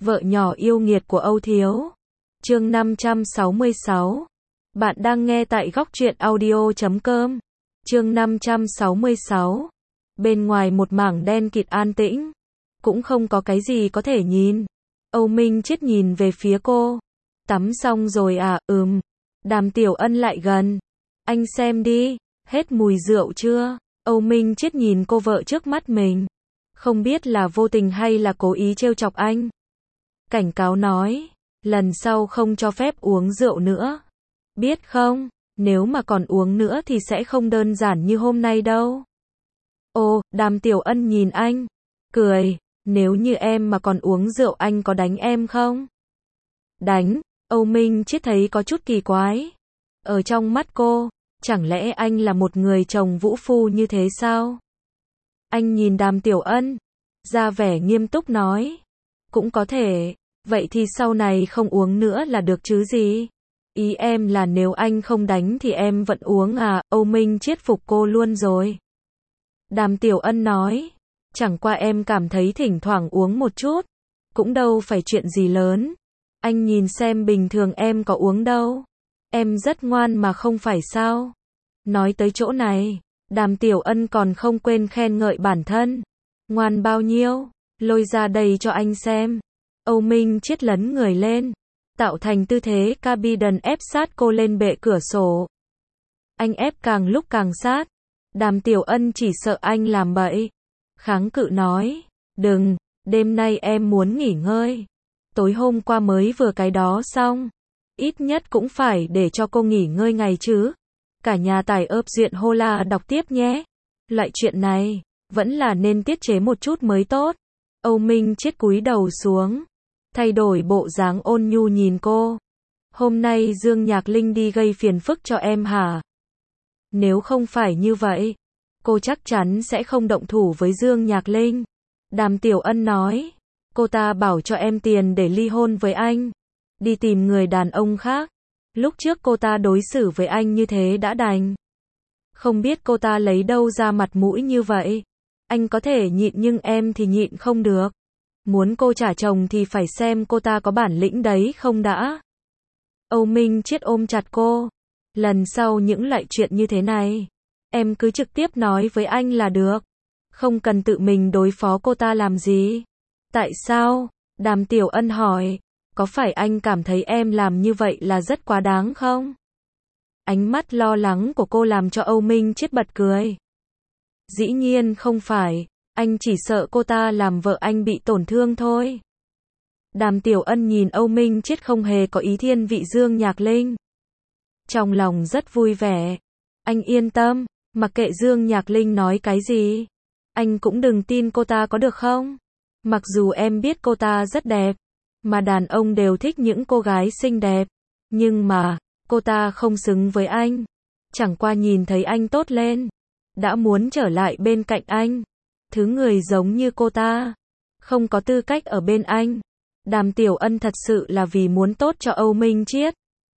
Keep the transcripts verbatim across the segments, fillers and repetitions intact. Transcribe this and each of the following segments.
Vợ nhỏ yêu nghiệt của Âu Thiếu. Chương năm trăm sáu mươi sáu. Bạn đang nghe tại góc truyện audio chấm com. Chương năm trăm sáu mươi sáu. Bên ngoài một mảng đen kịt an tĩnh, cũng không có cái gì có thể nhìn. Âu Minh Chiết nhìn về phía cô. Tắm xong rồi à? Ừm. Đàm Tiểu Ân lại gần. Anh xem đi, hết mùi rượu chưa? Âu Minh Chiết nhìn cô vợ trước mắt mình. Không biết là vô tình hay là cố ý trêu chọc anh. Cảnh cáo nói, lần sau không cho phép uống rượu nữa. Biết không, nếu mà còn uống nữa thì sẽ không đơn giản như hôm nay đâu. Ồ, Đàm Tiểu Ân nhìn anh, cười, nếu như em mà còn uống rượu anh có đánh em không? Đánh, Âu Minh Chiết thấy có chút kỳ quái. Ở trong mắt cô, chẳng lẽ anh là một người chồng vũ phu như thế sao? Anh nhìn Đàm Tiểu Ân, ra vẻ nghiêm túc nói, cũng có thể, vậy thì sau này không uống nữa là được chứ gì? Ý em là nếu anh không đánh thì em vẫn uống à? Âu Minh Chiết phục cô luôn rồi. Đàm Tiểu Ân nói, chẳng qua em cảm thấy thỉnh thoảng uống một chút, cũng đâu phải chuyện gì lớn. Anh nhìn xem bình thường em có uống đâu. Em rất ngoan mà không phải sao? Nói tới chỗ này, Đàm Tiểu Ân còn không quên khen ngợi bản thân. Ngoan bao nhiêu? Lôi ra đây cho anh xem. Âu Minh Chiết lấn người lên, tạo thành tư thế Carbidon ép sát cô lên bệ cửa sổ. Anh ép càng lúc càng sát. Đàm Tiểu Ân chỉ sợ anh làm bậy, kháng cự nói, đừng, đêm nay em muốn nghỉ ngơi. Tối hôm qua mới vừa cái đó xong, ít nhất cũng phải để cho cô nghỉ ngơi ngày chứ. Cả nhà tải ớp duyện hô la đọc tiếp nhé. Loại chuyện này, vẫn là nên tiết chế một chút mới tốt. Âu Minh Chiết cúi đầu xuống, thay đổi bộ dáng ôn nhu nhìn cô. Hôm nay Dương Nhạc Linh đi gây phiền phức cho em hả? Nếu không phải như vậy, cô chắc chắn sẽ không động thủ với Dương Nhạc Linh. Đàm Tiểu Ân nói, cô ta bảo cho em tiền để ly hôn với anh, đi tìm người đàn ông khác. Lúc trước cô ta đối xử với anh như thế đã đành. Không biết cô ta lấy đâu ra mặt mũi như vậy. Anh có thể nhịn nhưng em thì nhịn không được. Muốn cô trả chồng thì phải xem cô ta có bản lĩnh đấy không đã. Âu Minh Chiết ôm chặt cô. Lần sau những loại chuyện như thế này, em cứ trực tiếp nói với anh là được. Không cần tự mình đối phó cô ta làm gì. Tại sao? Đàm Tiểu Ân hỏi. Có phải anh cảm thấy em làm như vậy là rất quá đáng không? Ánh mắt lo lắng của cô làm cho Âu Minh Chiết bật cười. Dĩ nhiên không phải, anh chỉ sợ cô ta làm vợ anh bị tổn thương thôi. Đàm Tiểu Ân nhìn Âu Minh Chiết không hề có ý thiên vị Dương Nhạc Linh. Trong lòng rất vui vẻ. Anh yên tâm, mặc kệ Dương Nhạc Linh nói cái gì, anh cũng đừng tin cô ta có được không? Mặc dù em biết cô ta rất đẹp, mà đàn ông đều thích những cô gái xinh đẹp, nhưng mà, cô ta không xứng với anh. Chẳng qua nhìn thấy anh tốt lên, đã muốn trở lại bên cạnh anh. Thứ người giống như cô ta, không có tư cách ở bên anh. Đàm Tiểu Ân thật sự là vì muốn tốt cho Âu Minh Chiết.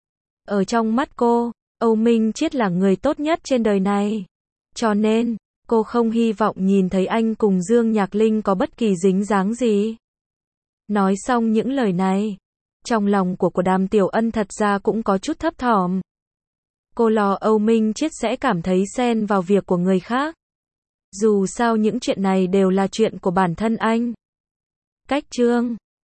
Ở trong mắt cô, Âu Minh Chiết là người tốt nhất trên đời này. Cho nên, cô không hy vọng nhìn thấy anh cùng Dương Nhạc Linh có bất kỳ dính dáng gì. Nói xong những lời này, trong lòng của của Đàm Tiểu Ân thật ra cũng có chút thấp thỏm. Cô lo Âu Minh Chiết sẽ cảm thấy xen vào việc của người khác. Dù sao những chuyện này đều là chuyện của bản thân anh. Cách chương